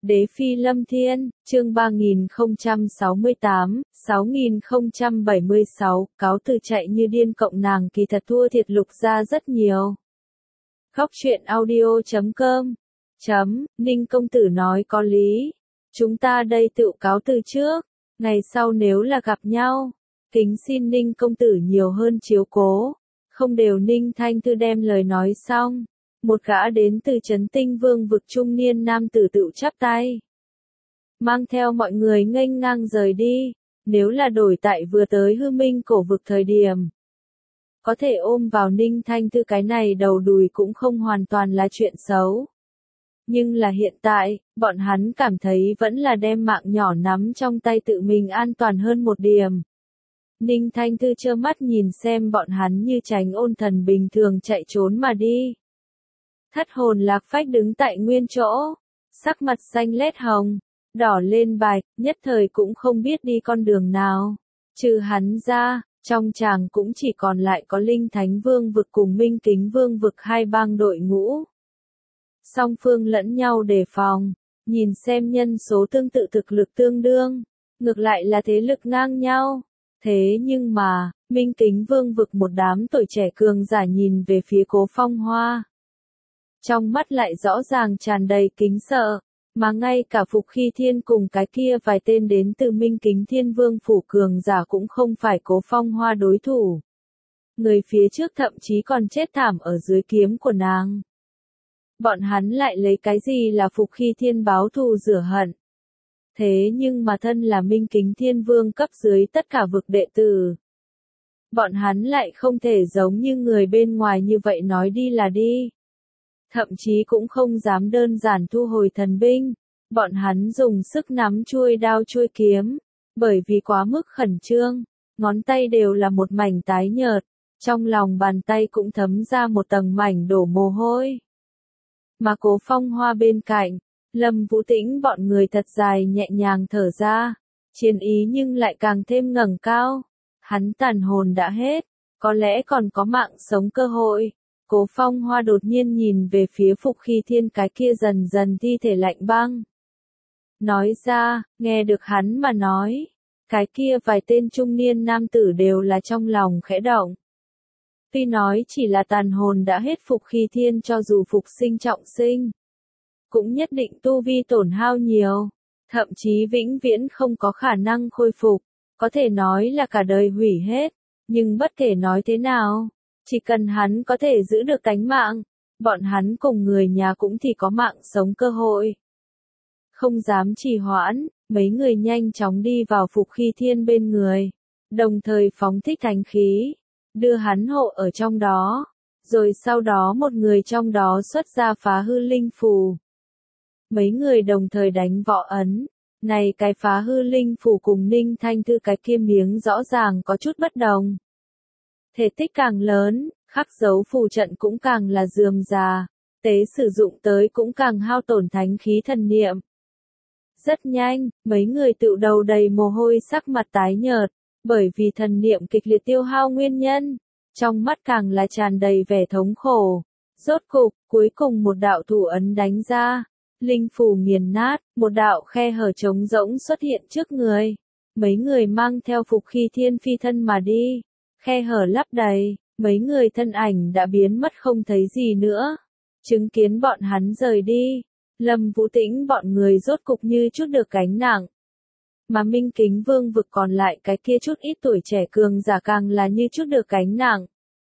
Đế Phi Lâm Thiên, chương 3068, 6076, cáo từ chạy như điên cộng nàng kỳ thật thua thiệt Lục gia rất nhiều. Khóc chuyện audio.com Ninh công tử nói có lý. Chúng ta đây tự cáo từ trước, ngày sau nếu là gặp nhau, kính xin Ninh công tử nhiều hơn chiếu cố. Không đều Ninh Thanh Thư đem lời nói xong. Một gã đến từ Trấn Tinh Vương vực trung niên nam tử tự chắp tay. Mang theo mọi người nghênh ngang rời đi, nếu là đổi tại vừa tới Hư Minh cổ vực thời điểm. Có thể ôm vào Ninh Thanh Thư cái này đầu đùi cũng không hoàn toàn là chuyện xấu. Nhưng là hiện tại, bọn hắn cảm thấy vẫn là đem mạng nhỏ nắm trong tay tự mình an toàn hơn một điểm. Ninh Thanh Thư trơ mắt nhìn xem bọn hắn như tránh ôn thần bình thường chạy trốn mà đi. Thất hồn lạc phách đứng tại nguyên chỗ, sắc mặt xanh lét hồng, đỏ lên bạch, nhất thời cũng không biết đi con đường nào. Trừ hắn ra, trong tràng cũng chỉ còn lại có Linh Thánh Vương vực cùng Minh Kính Vương vực hai bang đội ngũ. Song phương lẫn nhau đề phòng, nhìn xem nhân số tương tự thực lực tương đương, ngược lại là thế lực ngang nhau. Thế nhưng mà, Minh Kính Vương vực một đám tuổi trẻ cường giả nhìn về phía Cố Phong Hoa. Trong mắt lại rõ ràng tràn đầy kính sợ, mà ngay cả Phục Khi Thiên cùng cái kia vài tên đến từ Minh Kính Thiên Vương phủ cường giả cũng không phải Cố Phong Hoa đối thủ. Người phía trước thậm chí còn chết thảm ở dưới kiếm của nàng. Bọn hắn lại lấy cái gì là Phục Khi Thiên báo thù rửa hận. Thế nhưng mà thân là Minh Kính Thiên Vương cấp dưới tất cả vực đệ tử. Bọn hắn lại không thể giống như người bên ngoài như vậy nói đi là đi. Thậm chí cũng không dám đơn giản thu hồi thần binh. Bọn hắn dùng sức nắm chuôi đao chuôi kiếm. Bởi vì quá mức khẩn trương, ngón tay đều là một mảnh tái nhợt. Trong lòng bàn tay cũng thấm ra một tầng mảnh đổ mồ hôi. Mà Cố Phong Hoa bên cạnh, Lâm Vũ Tĩnh bọn người thật dài nhẹ nhàng thở ra, chiến ý nhưng lại càng thêm ngẩng cao. Hắn tàn hồn đã hết, có lẽ còn có mạng sống cơ hội. Cố Phong Hoa đột nhiên nhìn về phía Phục Khi Thiên cái kia dần dần thi thể lạnh băng. Nói ra, nghe được hắn mà nói, cái kia vài tên trung niên nam tử đều là trong lòng khẽ động. Tuy nói chỉ là tàn hồn đã hết Phục Khi Thiên cho dù phục sinh trọng sinh, cũng nhất định tu vi tổn hao nhiều, thậm chí vĩnh viễn không có khả năng khôi phục, có thể nói là cả đời hủy hết, nhưng bất kể nói thế nào, chỉ cần hắn có thể giữ được tánh mạng, bọn hắn cùng người nhà cũng thì có mạng sống cơ hội. Không dám trì hoãn, mấy người nhanh chóng đi vào Phục Khi Thiên bên người, đồng thời phóng thích thánh khí, đưa hắn hộ ở trong đó, rồi sau đó một người trong đó xuất ra phá hư linh phù. Mấy người đồng thời đánh võ ấn, này cái phá hư linh phù cùng Ninh Thanh Thư cái kia miếng rõ ràng có chút bất đồng. Thể tích càng lớn, khắc dấu phù trận cũng càng là rườm rà, tế sử dụng tới cũng càng hao tổn thánh khí thần niệm. Rất nhanh, mấy người tự đầu đầy mồ hôi sắc mặt tái nhợt, bởi vì thần niệm kịch liệt tiêu hao nguyên nhân, trong mắt càng là tràn đầy vẻ thống khổ. Rốt cục, cuối cùng một đạo thủ ấn đánh ra, linh phù nghiền nát, một đạo khe hở trống rỗng xuất hiện trước người. Mấy người mang theo Phục Khi Thiên phi thân mà đi, khe hở lấp đầy, mấy người thân ảnh đã biến mất không thấy gì nữa. Chứng kiến bọn hắn rời đi, Lâm Vũ Tĩnh bọn người rốt cục như chút được gánh nặng. Mà Minh Kính Vương vực còn lại cái kia chút ít tuổi trẻ cường giả càng là như chút được gánh nặng.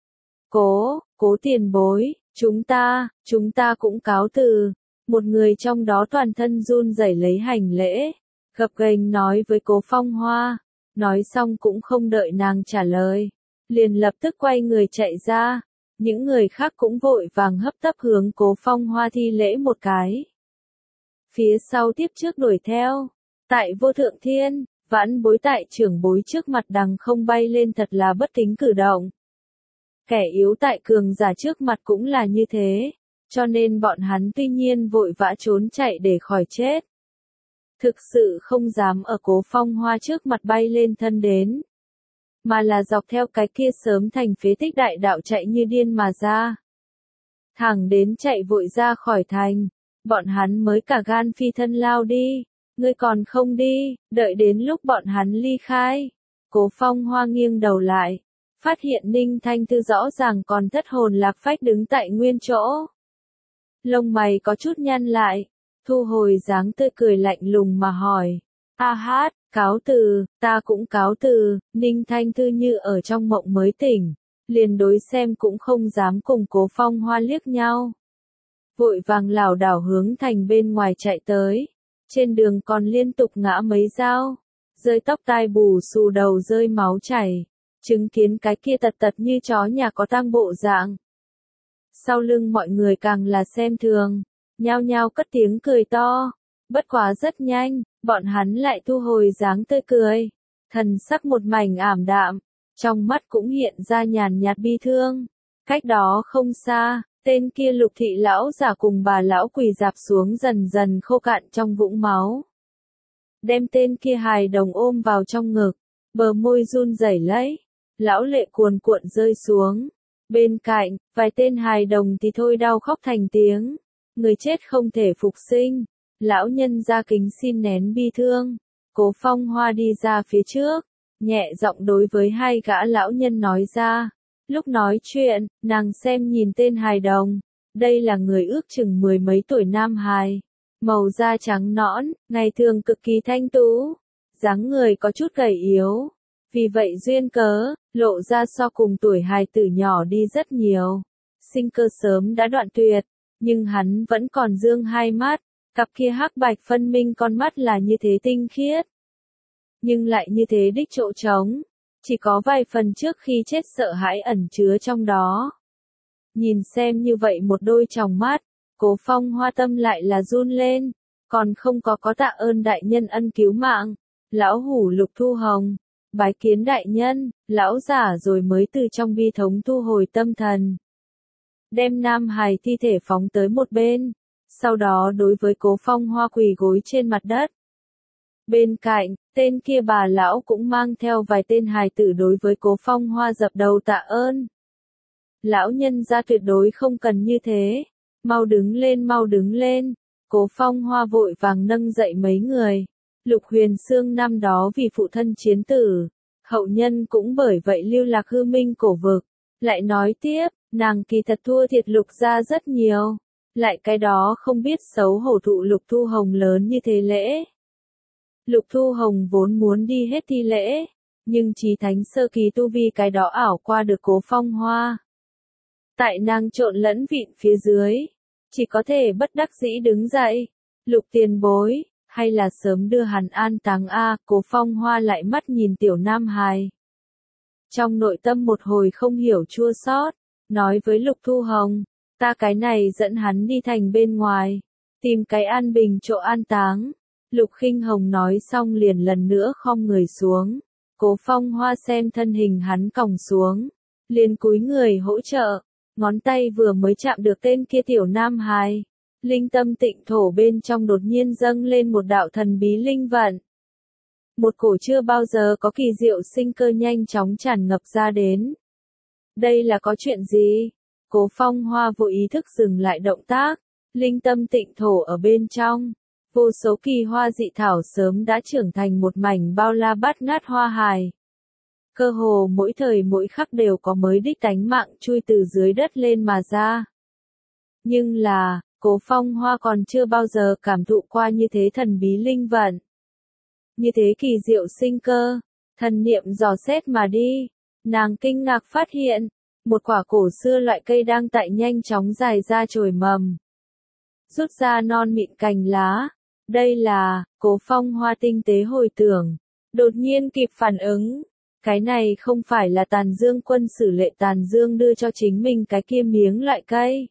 Cố tiền bối, chúng ta cũng cáo từ. Một người trong đó toàn thân run rẩy lấy hành lễ, gập ghềnh nói với Cố Phong Hoa, nói xong cũng không đợi nàng trả lời, liền lập tức quay người chạy ra. Những người khác cũng vội vàng hấp tấp hướng Cố Phong Hoa thi lễ một cái. Phía sau tiếp trước đuổi theo. Tại Vô Thượng Thiên, vãn bối tại trưởng bối trước mặt đằng không bay lên thật là bất kính cử động. Kẻ yếu tại cường giả trước mặt cũng là như thế, cho nên bọn hắn tuy nhiên vội vã trốn chạy để khỏi chết. Thực sự không dám ở Cố Phong Hoa trước mặt bay lên thân đến, mà là dọc theo cái kia sớm thành phế tích đại đạo chạy như điên mà ra. Thẳng đến chạy vội ra khỏi thành, bọn hắn mới cả gan phi thân lao đi, ngươi còn không đi, đợi đến lúc bọn hắn ly khai. Cố Phong Hoa nghiêng đầu lại, phát hiện Ninh Thanh Thư rõ ràng còn thất hồn lạc phách đứng tại nguyên chỗ. Lông mày có chút nhăn lại, thu hồi dáng tươi cười lạnh lùng mà hỏi. A hát, cáo từ, ta cũng cáo từ. Ninh Thanh Thư như ở trong mộng mới tỉnh, liền đối xem cũng không dám cùng Cố Phong Hoa liếc nhau. Vội vàng lảo đảo hướng thành bên ngoài chạy tới, trên đường còn liên tục ngã mấy dao, rơi tóc tai bù xù đầu rơi máu chảy, chứng kiến cái kia tật tật như chó nhà có tang bộ dạng. Sau lưng mọi người càng là xem thường, nhao nhao cất tiếng cười to, bất quá rất nhanh, bọn hắn lại thu hồi dáng tươi cười, thần sắc một mảnh ảm đạm, trong mắt cũng hiện ra nhàn nhạt bi thương. Cách đó không xa, tên kia Lục thị lão giả cùng bà lão quỳ dạp xuống dần dần khô cạn trong vũng máu. Đem tên kia hài đồng ôm vào trong ngực, bờ môi run rẩy lấy, lão lệ cuồn cuộn rơi xuống. Bên cạnh, vài tên hài đồng thì thôi đau khóc thành tiếng, người chết không thể phục sinh. Lão nhân ra kính xin nén bi thương. Cố Phong Hoa đi ra phía trước, nhẹ giọng đối với hai gã lão nhân nói ra. Lúc nói chuyện, nàng xem nhìn tên hài đồng. Đây là người ước chừng mười mấy tuổi nam hài. Màu da trắng nõn, ngày thường cực kỳ thanh tú. Dáng người có chút gầy yếu. Vì vậy duyên cớ, lộ ra so cùng tuổi hài tử nhỏ đi rất nhiều. Sinh cơ sớm đã đoạn tuyệt, nhưng hắn vẫn còn dương hai mắt. Cặp kia hắc bạch phân minh con mắt là như thế tinh khiết, nhưng lại như thế đích chỗ trống, chỉ có vài phần trước khi chết sợ hãi ẩn chứa trong đó. Nhìn xem như vậy một đôi tròng mắt, Cố Phong Hoa tâm lại là run lên, còn không có tạ ơn đại nhân ân cứu mạng. Lão hủ Lục Thu Hồng, bái kiến đại nhân. Lão giả rồi mới từ trong bi thống thu hồi tâm thần, đem nam hài thi thể phóng tới một bên. Sau đó đối với Cố Phong Hoa quỳ gối trên mặt đất. Bên cạnh, tên kia bà lão cũng mang theo vài tên hài tử đối với Cố Phong Hoa dập đầu tạ ơn. Lão nhân gia tuyệt đối không cần như thế. Mau đứng lên, mau đứng lên. Cố Phong Hoa vội vàng nâng dậy mấy người. Lục Huyền Sương năm đó vì phụ thân chiến tử, hậu nhân cũng bởi vậy lưu lạc hư minh cổ vực. Lại nói tiếp, nàng kỳ thật thua thiệt Lục gia rất nhiều. Lại cái đó không biết xấu hổ thụ Lục Thu Hồng lớn như thế lễ. Lục Thu Hồng vốn muốn đi hết thi lễ, nhưng chí thánh sơ kỳ tu vi cái đó ảo qua được Cố Phong Hoa. Tại nàng trộn lẫn vịn phía dưới, chỉ có thể bất đắc dĩ đứng dậy. Lục tiền bối, hay là sớm đưa hắn an táng a? Cố Phong Hoa lại mắt nhìn tiểu nam hài. Trong nội tâm một hồi không hiểu chua xót, nói với Lục Thu Hồng. Ta cái này dẫn hắn đi thành bên ngoài, tìm cái an bình chỗ an táng. Lục Khinh Hồng nói xong liền lần nữa khom người xuống. Cố Phong Hoa xem thân hình hắn còng xuống, liền cúi người hỗ trợ, ngón tay vừa mới chạm được tên kia tiểu nam hài. Linh tâm tịnh thổ bên trong đột nhiên dâng lên một đạo thần bí linh vận. Một cổ chưa bao giờ có kỳ diệu sinh cơ nhanh chóng tràn ngập ra đến. Đây là có chuyện gì? Cố Phong Hoa vô ý thức dừng lại động tác, linh tâm tịnh thổ ở bên trong. Vô số kỳ hoa dị thảo sớm đã trưởng thành một mảnh bao la bát ngát hoa hài. Cơ hồ mỗi thời mỗi khắc đều có mới đích tánh mạng chui từ dưới đất lên mà ra. Nhưng là, Cố Phong Hoa còn chưa bao giờ cảm thụ qua như thế thần bí linh vận. Như thế kỳ diệu sinh cơ, thần niệm dò xét mà đi, nàng kinh ngạc phát hiện. Một quả cổ xưa loại cây đang tại nhanh chóng dài ra chồi mầm. Rút ra non mịn cành lá. Đây là, Cố Phong Hoa tinh tế hồi tưởng. Đột nhiên kịp phản ứng. Cái này không phải là Tàn Dương quân sử Lệ Tàn Dương đưa cho chính mình cái kia miếng loại cây.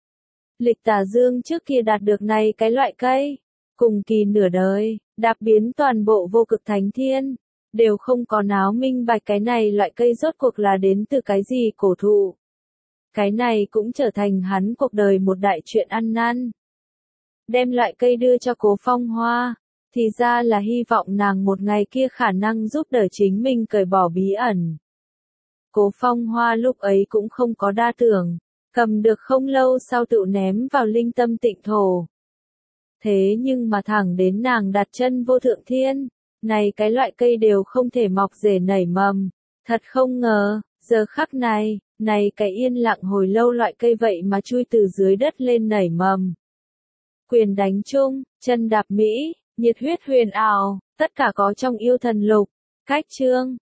Lịch Tà Dương trước kia đạt được này cái loại cây. Cùng kỳ nửa đời, đạp biến toàn bộ vô cực thánh thiên. Đều không có náo minh bạch cái này loại cây rốt cuộc là đến từ cái gì cổ thụ. Cái này cũng trở thành hắn cuộc đời một đại chuyện ăn năn. Đem loại cây đưa cho Cố Phong Hoa, thì ra là hy vọng nàng một ngày kia khả năng giúp đỡ chính mình cởi bỏ bí ẩn. Cố Phong Hoa lúc ấy cũng không có đa tưởng, cầm được không lâu sau tự ném vào linh tâm tịnh thổ. Thế nhưng mà thẳng đến nàng đặt chân vô thượng thiên, này cái loại cây đều không thể mọc rễ nảy mầm. Thật không ngờ, giờ khắc này, này cái yên lặng hồi lâu loại cây vậy mà chui từ dưới đất lên nảy mầm. Quyền đánh chung, chân đạp Mỹ, nhiệt huyết huyền ảo, tất cả có trong yêu thần lục. Cách chương